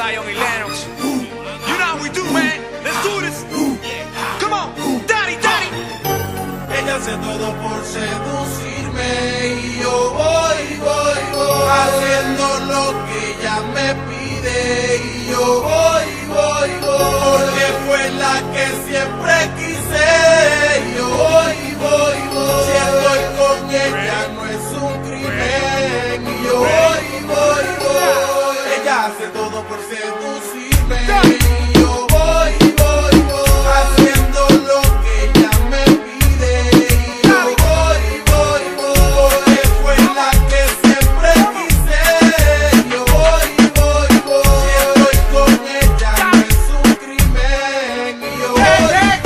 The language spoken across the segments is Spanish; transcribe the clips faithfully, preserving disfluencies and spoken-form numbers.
Zion y Lennox. You know how we do, man. Let's do this. Come on, daddy, daddy. Ella hace todo por seducirme y yo voy, voy, voy haciendo lo que ella me pide y yo voy, voy, voy porque fue la que siempre quise y yo voy, voy, voy si estoy con ella no es un crimen y yo voy, voy, voy ella hace todo por seducirme y yo voy, voy, voy haciendo lo que ella me pide y yo voy, voy, voy porque fue la que siempre quise y yo voy, voy, voy si estoy con ella no es un crimen y yo voy,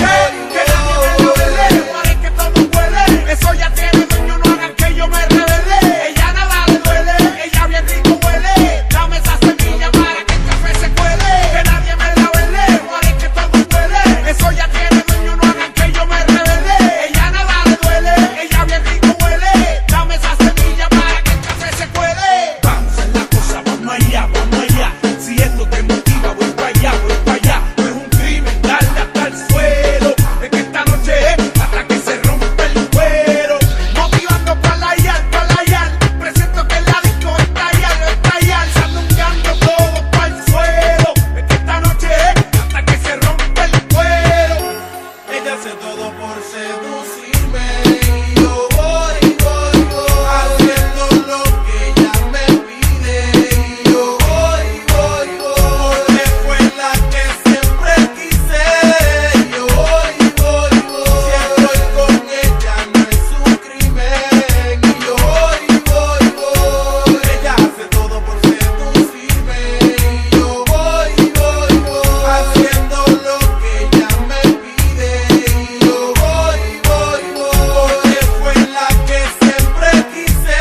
voy, voy parece que todo huele, eso ya tiene dueño, no hagan que yo me revele. Ella nada le duele, ella bien rico huele. Dame esa semilla para que el café se cuele. Que nadie me la vele, parece que todo huele, eso ya tiene dueño, no hagan que yo me revele. Ella nada le duele, ella bien rico huele. Dame esa semilla para que el café se cuele. Vamos a la cosa, vamos allá, vamos allá. Si esto te motiva, voy para allá, voy para allá. No es un crimen darle hasta el suelo. Es que esta noche es hasta que se rompe el cuero. Motivando para la yal, para la yal. Presiento que la disco está allá, no está allá. Sandungueando todo para el suelo. Es que esta noche es hasta que se rompe el cuero. ella hace todo por seducirme y yo voy, voy, voy haciendo lo que ella me pide y yo voy, voy, voy porque fue la que siempre quise y yo voy, voy, voy si estoy con ella no es un crimen y yo voy, voy, voy ella hace todo por seducirme y yo voy, voy, voy haciendo lo que ella me pide y yo voy, voy, voy porque fue la que siempre quise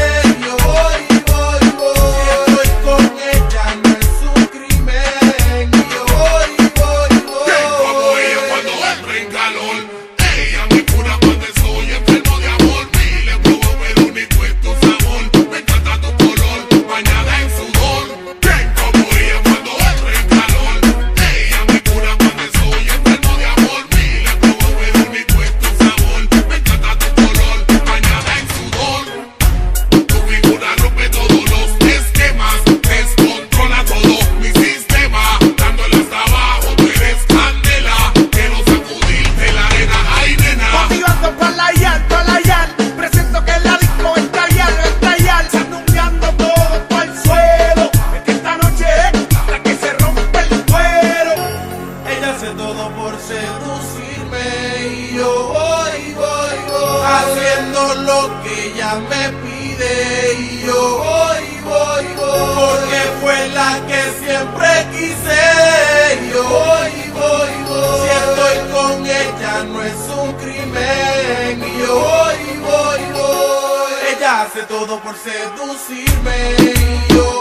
y yo voy, voy, voy si estoy con ella no es un crimen y yo voy, voy, Como ella voy cuando entra en calor, ella me cura cuando soy enfermo de amor. Y le probo el único es tu sabor. Me encanta tu color, bañada en sudor. Bien como ella cuando entra en calor, ella me cura cuando soy enfermo de amor. Y le probo el único es tu sabor. Me encanta tu color, bañada en sudor. Tu figura rompe todos los esquemas, descontrola todo mi sistema, dándole hasta abajo, tú eres candela, quiero sacudirte la arena, ay nena. Motivando para la yal, para la yal. Presiento que la disco está allá, no está allá. Sandungueando todo para el suelo. Es que esta noche es hasta que se rompe el cuero. ella hace todo por seducirme y yo voy, voy, voy haciendo lo que ella me pide y yo voy, voy, voy porque fue la que siempre quise y yo voy, voy, voy si estoy con ella no es un crimen y yo voy, voy, voy ella hace todo por seducirme y yo